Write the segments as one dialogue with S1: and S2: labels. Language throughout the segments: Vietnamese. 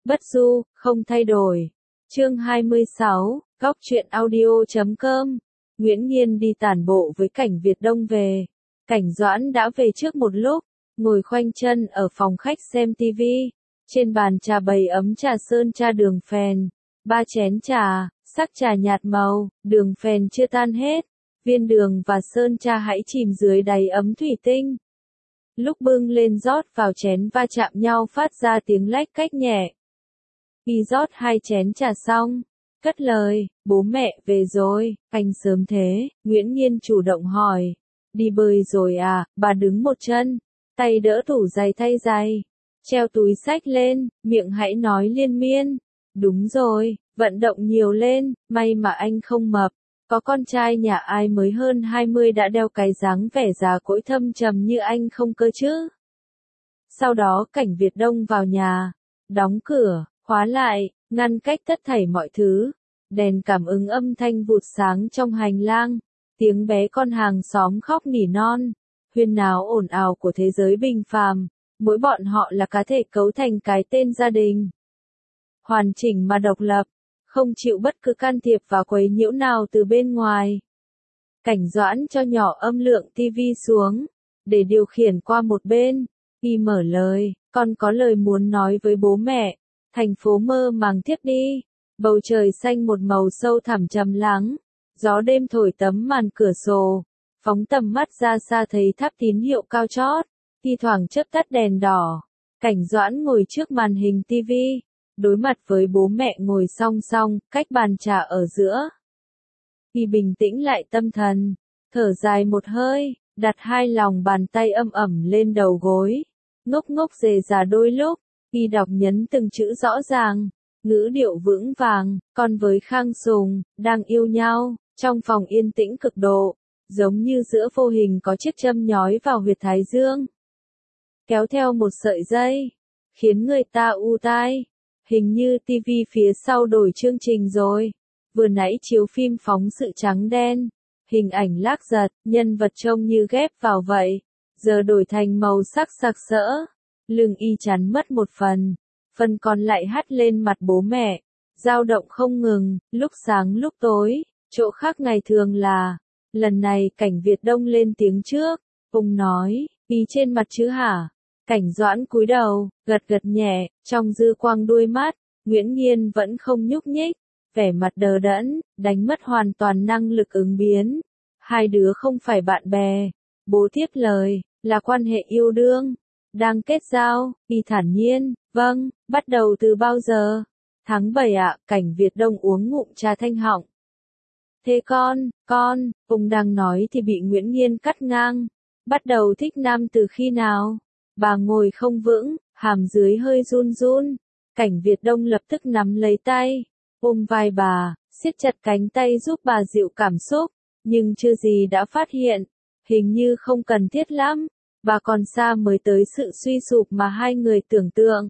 S1: Bất du, không thay đổi. Chương 26, Góc truyện audio.com. Nguyễn Nghiên đi tản bộ với Cảnh Việt Đông về. Cảnh Doãn đã về trước một lúc, ngồi khoanh chân ở phòng khách xem tivi. Trên bàn trà bày ấm trà sơn trà đường phèn, 3 chén trà, sắc trà nhạt màu, đường phèn chưa tan hết, viên đường và sơn trà hãy chìm dưới đáy ấm thủy tinh. Lúc bưng lên rót vào chén va chạm nhau phát ra tiếng lách cách nhẹ. Khi rót 2 chén trà xong, cất lời, bố mẹ về rồi, anh sớm thế, Nguyễn Nghiên chủ động hỏi. Đi bơi rồi à, bà đứng một chân, tay đỡ tủ giày thay giày, treo túi xách lên, miệng hãy nói liên miên. Đúng rồi, vận động nhiều lên, may mà anh không mập. Có con trai nhà ai mới hơn 20 đã đeo cái dáng vẻ già cỗi thâm trầm như anh không cơ chứ. Sau đó Cảnh Việt Đông vào nhà, đóng cửa, khóa lại, ngăn cách tất thảy mọi thứ. Đèn cảm ứng âm thanh vụt sáng trong hành lang, tiếng bé con hàng xóm khóc nỉ non, huyên náo ồn ào của thế giới bình phàm, mỗi bọn họ là cá thể cấu thành cái tên gia đình. Hoàn chỉnh mà độc lập, không chịu bất cứ can thiệp và quấy nhiễu nào từ bên ngoài. Cảnh Doãn cho nhỏ âm lượng tivi xuống, để điều khiển qua một bên, khi mở lời, con có lời muốn nói với bố mẹ. Thành phố mơ màng thiếp đi, bầu trời xanh một màu sâu thẳm trầm lắng, gió đêm thổi tấm màn cửa sổ, phóng tầm mắt ra xa thấy tháp tín hiệu cao chót, thi thoảng chớp tắt đèn đỏ. Cảnh Doãn ngồi trước màn hình tivi, đối mặt với bố mẹ ngồi song song, cách bàn trà ở giữa. Khi bình tĩnh lại tâm thần, thở dài một hơi, đặt 2 lòng bàn tay âm ẩm lên đầu gối, ngốc ngốc rề rà đôi lúc, khi đọc nhấn từng chữ rõ ràng, ngữ điệu vững vàng, con với Khang Sùng, đang yêu nhau, trong phòng yên tĩnh cực độ, giống như giữa vô hình có chiếc châm nhói vào huyệt thái dương. Kéo theo một sợi dây, khiến người ta u tai. Hình như tivi phía sau đổi chương trình rồi. Vừa nãy chiếu phim phóng sự trắng đen, hình ảnh lác giật, nhân vật trông như ghép vào vậy. Giờ đổi thành màu sắc sặc sỡ, lưng y chắn mất một phần còn lại hắt lên mặt bố mẹ, dao động không ngừng, lúc sáng lúc tối, chỗ khác ngày thường là. Lần này Cảnh Việt Đông lên tiếng trước, ông nói, y trên mặt chứ hả? Cảnh Doãn cúi đầu, gật gật nhẹ, trong dư quang đuôi mắt, Nguyễn Nghiên vẫn không nhúc nhích, vẻ mặt đờ đẫn, đánh mất hoàn toàn năng lực ứng biến. Hai đứa không phải bạn bè. Bố tiếp lời, là quan hệ yêu đương. Đang kết giao, y thản nhiên, vâng, bắt đầu từ bao giờ? Tháng 7 ạ, Cảnh Việt Đông uống ngụm trà thanh họng. Thế con, ông đang nói thì bị Nguyễn Nghiên cắt ngang. Bắt đầu thích nam từ khi nào? Bà ngồi không vững, hàm dưới hơi run run. Cảnh Việt Đông lập tức nắm lấy tay, ôm vai bà, siết chặt cánh tay giúp bà dịu cảm xúc. Nhưng chưa gì đã phát hiện, hình như không cần thiết lắm. Bà còn xa mới tới sự suy sụp mà hai người tưởng tượng.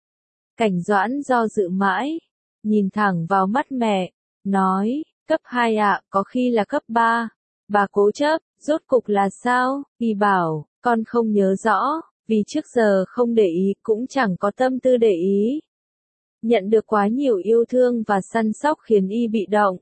S1: Cảnh Doãn do dự mãi, nhìn thẳng vào mắt mẹ, nói, cấp 2 ạ, có khi là cấp 3. Bà cố chấp, rốt cục là sao? Y bảo, con không nhớ rõ, vì trước giờ không để ý cũng chẳng có tâm tư để ý. Nhận được quá nhiều yêu thương và săn sóc khiến y bị động.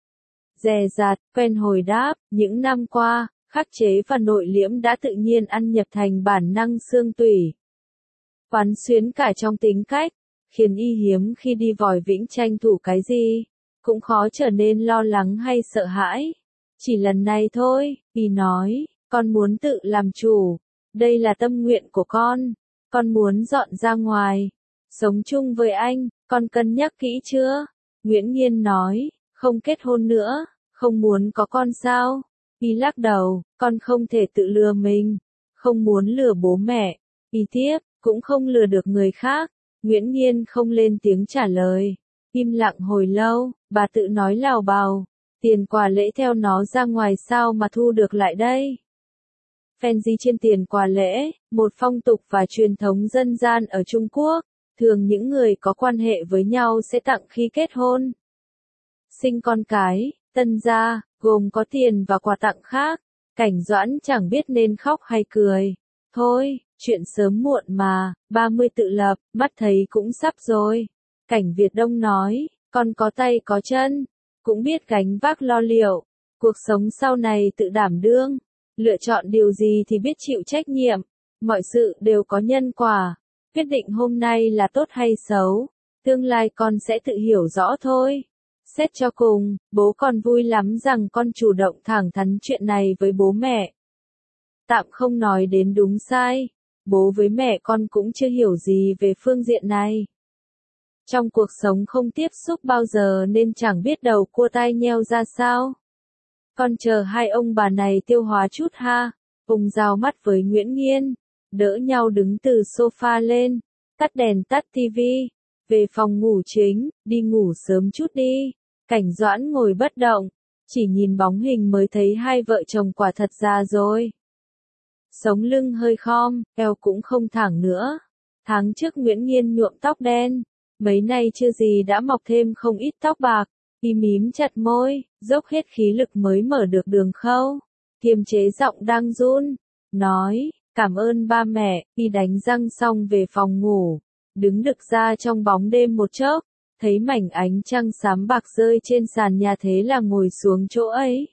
S1: Dè dặt, quen hồi đáp, những năm qua, khắc chế và nội liễm đã tự nhiên ăn nhập thành bản năng xương tủy. Quán xuyến cả trong tính cách, khiến y hiếm khi đi vòi vĩnh tranh thủ cái gì, cũng khó trở nên lo lắng hay sợ hãi. Chỉ lần này thôi, y nói, con muốn tự làm chủ, đây là tâm nguyện của con muốn dọn ra ngoài, sống chung với anh, con cân nhắc kỹ chưa? Nguyễn Nghiên nói, không kết hôn nữa, không muốn có con sao? Y lắc đầu, con không thể tự lừa mình, không muốn lừa bố mẹ. Y tiếp, cũng không lừa được người khác. Nguyễn Nghiên không lên tiếng trả lời, im lặng hồi lâu, bà tự nói lào bào, tiền quà lễ theo nó ra ngoài sao mà thu được lại đây? Phen gì trên tiền quà lễ, một phong tục và truyền thống dân gian ở Trung Quốc, thường những người có quan hệ với nhau sẽ tặng khi kết hôn. Sinh con cái, tân gia, gồm có tiền và quà tặng khác. Cảnh Doãn chẳng biết nên khóc hay cười. Thôi, chuyện sớm muộn mà, 30 tự lập, mắt thấy cũng sắp rồi. Cảnh Việt Đông nói, con có tay có chân, cũng biết gánh vác lo liệu, cuộc sống sau này tự đảm đương, lựa chọn điều gì thì biết chịu trách nhiệm, mọi sự đều có nhân quả, quyết định hôm nay là tốt hay xấu, tương lai con sẽ tự hiểu rõ thôi. Xét cho cùng, bố con vui lắm rằng con chủ động thẳng thắn chuyện này với bố mẹ. Tạm không nói đến đúng sai, bố với mẹ con cũng chưa hiểu gì về phương diện này. Trong cuộc sống không tiếp xúc bao giờ nên chẳng biết đầu cua tai nheo ra sao. Con chờ hai ông bà này tiêu hóa chút ha. Ông giao mắt với Nguyễn Nghiên, đỡ nhau đứng từ sofa lên, tắt đèn tắt tivi, về phòng ngủ chính, đi ngủ sớm chút đi. Cảnh Doãn ngồi bất động, chỉ nhìn bóng hình mới thấy hai vợ chồng quả thật già rồi. Sống lưng hơi khom, eo cũng không thẳng nữa. Tháng trước Nguyễn Nghiên nhuộm tóc đen, mấy nay chưa gì đã mọc thêm không ít tóc bạc. Y mím chặt môi, dốc hết khí lực mới mở được đường khâu. Kiềm chế giọng đang run, nói, cảm ơn ba mẹ. Y đánh răng xong về phòng ngủ, đứng đực ra trong bóng đêm một chốc, thấy mảnh ánh trăng xám bạc rơi trên sàn nhà thế là ngồi xuống chỗ ấy.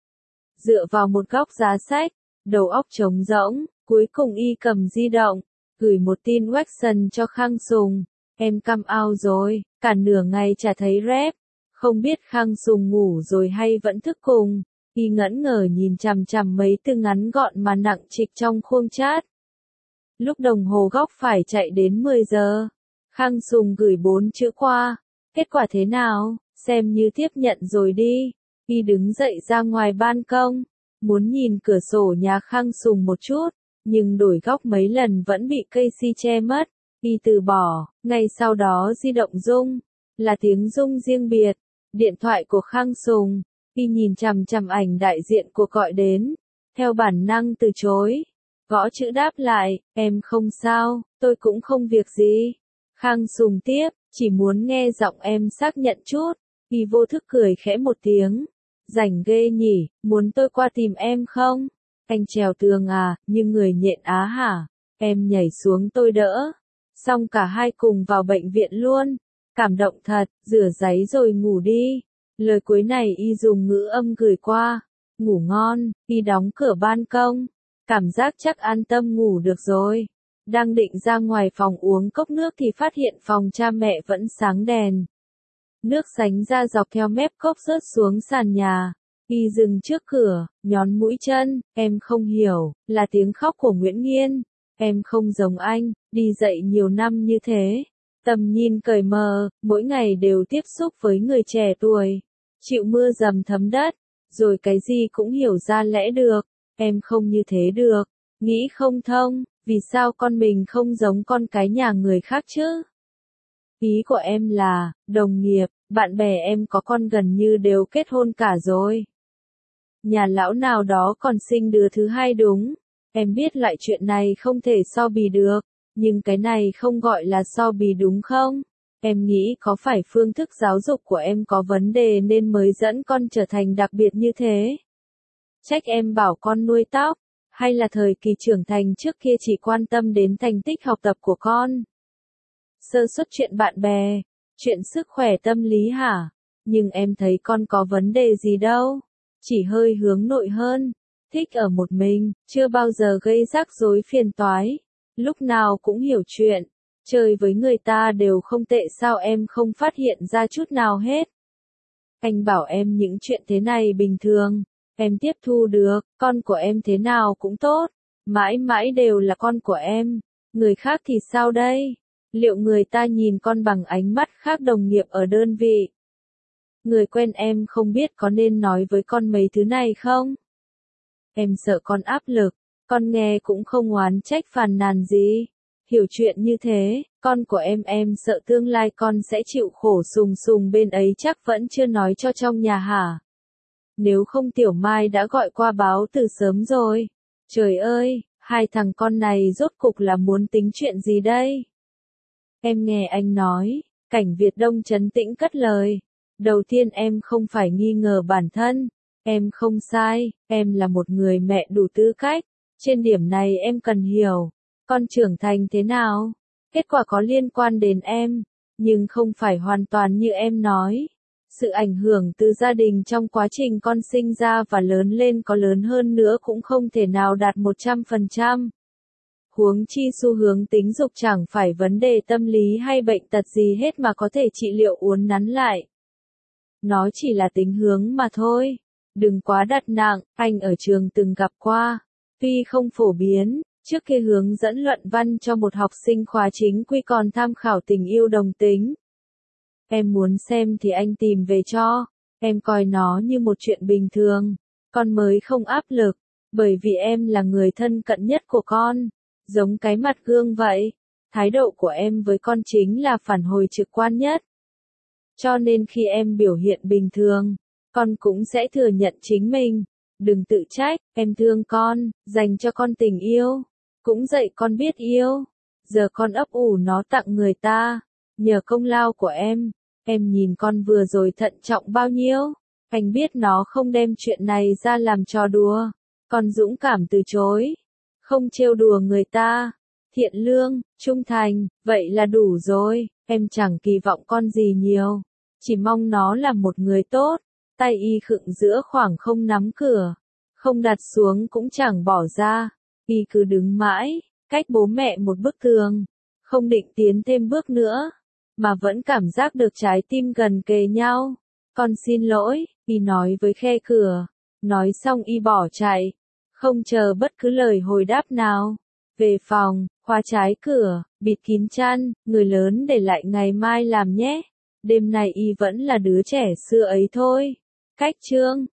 S1: Dựa vào một góc giá sách, đầu óc trống rỗng, cuối cùng Y cầm di động, gửi một tin Watson cho Khang Sùng. Em căm ao rồi, cả nửa ngày chả thấy rep. Không biết Khang Sùng ngủ rồi hay vẫn thức cùng. Y ngẫn ngờ nhìn chằm chằm mấy từ ngắn gọn mà nặng trịch trong khuôn chat. Lúc đồng hồ góc phải chạy đến 10 giờ. Khang Sùng gửi 4 chữ qua. Kết quả thế nào, xem như tiếp nhận rồi đi. Y đứng dậy ra ngoài ban công, muốn nhìn cửa sổ nhà Khang Sùng một chút, nhưng đổi góc mấy lần vẫn bị cây si che mất. Y từ bỏ, ngay sau đó di động rung, là tiếng rung riêng biệt, điện thoại của Khang Sùng. Y nhìn chằm chằm ảnh đại diện cuộc gọi đến, theo bản năng từ chối, gõ chữ đáp lại, em không sao, tôi cũng không việc gì. Khang Sùng tiếp, chỉ muốn nghe giọng em xác nhận chút. Y vô thức cười khẽ một tiếng, rảnh ghê nhỉ, muốn tôi qua tìm em không? Anh trèo tường à, như người nhện á hả? Em nhảy xuống tôi đỡ. Xong cả hai cùng vào bệnh viện luôn. Cảm động thật, rửa giấy rồi ngủ đi. Lời cuối này Y dùng ngữ âm gửi qua. Ngủ ngon. Y đóng cửa ban công. Cảm giác chắc an tâm ngủ được rồi. Đang định ra ngoài phòng uống cốc nước thì phát hiện phòng cha mẹ vẫn sáng đèn. Nước sánh ra dọc theo mép cốc rớt xuống sàn nhà. Y dừng trước cửa, nhón mũi chân. Em không hiểu, là tiếng khóc của Nguyễn Nghiên. Em không giống anh, đi dạy nhiều năm như thế. Tầm nhìn cởi mờ, mỗi ngày đều tiếp xúc với người trẻ tuổi. Chịu mưa dầm thấm đất, rồi cái gì cũng hiểu ra lẽ được. Em không như thế được, nghĩ không thông, vì sao con mình không giống con cái nhà người khác chứ? Ý của em là, đồng nghiệp, bạn bè em có con gần như đều kết hôn cả rồi. Nhà lão nào đó còn sinh đứa thứ hai đúng. Em biết loại chuyện này không thể so bì được, nhưng cái này không gọi là so bì đúng không? Em nghĩ có phải phương thức giáo dục của em có vấn đề nên mới dẫn con trở thành đặc biệt như thế? Trách em bảo con nuôi tóc, hay là thời kỳ trưởng thành trước kia chỉ quan tâm đến thành tích học tập của con? Sơ suất chuyện bạn bè, chuyện sức khỏe tâm lý hả? Nhưng em thấy con có vấn đề gì đâu, chỉ hơi hướng nội hơn. Thích ở một mình, chưa bao giờ gây rắc rối phiền toái, lúc nào cũng hiểu chuyện, chơi với người ta đều không tệ, sao em không phát hiện ra chút nào hết? Anh bảo em những chuyện thế này bình thường, em tiếp thu được, con của em thế nào cũng tốt, mãi mãi đều là con của em, người khác thì sao đây? Liệu người ta nhìn con bằng ánh mắt khác đồng nghiệp ở đơn vị? Người quen em không biết có nên nói với con mấy thứ này không? Em sợ con áp lực, con nghe cũng không oán trách phàn nàn gì. Hiểu chuyện như thế, con của em sợ tương lai con sẽ chịu khổ sùng sùng bên ấy chắc vẫn chưa nói cho trong nhà hả? Nếu không Tiểu Mai đã gọi qua báo từ sớm rồi. Trời ơi, hai thằng con này rốt cục là muốn tính chuyện gì đây? Em nghe anh nói, Cảnh Việt Đông trấn tĩnh cất lời. Đầu tiên em không phải nghi ngờ bản thân. Em không sai, em là một người mẹ đủ tư cách. Trên điểm này em cần hiểu. Con trưởng thành thế nào? Kết quả có liên quan đến em. Nhưng không phải hoàn toàn như em nói. Sự ảnh hưởng từ gia đình trong quá trình con sinh ra và lớn lên có lớn hơn nữa cũng không thể nào đạt 100%. Huống chi xu hướng tính dục chẳng phải vấn đề tâm lý hay bệnh tật gì hết mà có thể trị liệu uốn nắn lại. Nó chỉ là tính hướng mà thôi. Đừng quá đặt nặng, anh ở trường từng gặp qua. Tuy không phổ biến, trước kia hướng dẫn luận văn cho một học sinh khóa chính quy còn tham khảo tình yêu đồng tính. Em muốn xem thì anh tìm về cho. Em coi nó như một chuyện bình thường. Con mới không áp lực, bởi vì em là người thân cận nhất của con. Giống cái mặt gương vậy. Thái độ của em với con chính là phản hồi trực quan nhất. Cho nên khi em biểu hiện bình thường, con cũng sẽ thừa nhận chính mình. Đừng tự trách, em thương con, dành cho con tình yêu. Cũng dạy con biết yêu. Giờ con ấp ủ nó tặng người ta. Nhờ công lao của em nhìn con vừa rồi thận trọng bao nhiêu. Anh biết nó không đem chuyện này ra làm trò đùa. Con dũng cảm từ chối. Không trêu đùa người ta. Thiện lương, trung thành, vậy là đủ rồi. Em chẳng kỳ vọng con gì nhiều. Chỉ mong nó là một người tốt. Tay y khựng giữa khoảng không nắm cửa. Không đặt xuống cũng chẳng bỏ ra. Y cứ đứng mãi, cách bố mẹ một bức tường. Không định tiến thêm bước nữa. Mà vẫn cảm giác được trái tim gần kề nhau. Con xin lỗi, y nói với khe cửa. Nói xong y bỏ chạy. Không chờ bất cứ lời hồi đáp nào. Về phòng, khóa trái cửa, bịt kín chăn, người lớn để lại ngày mai làm nhé. Đêm nay y vẫn là đứa trẻ xưa ấy thôi. Cách chương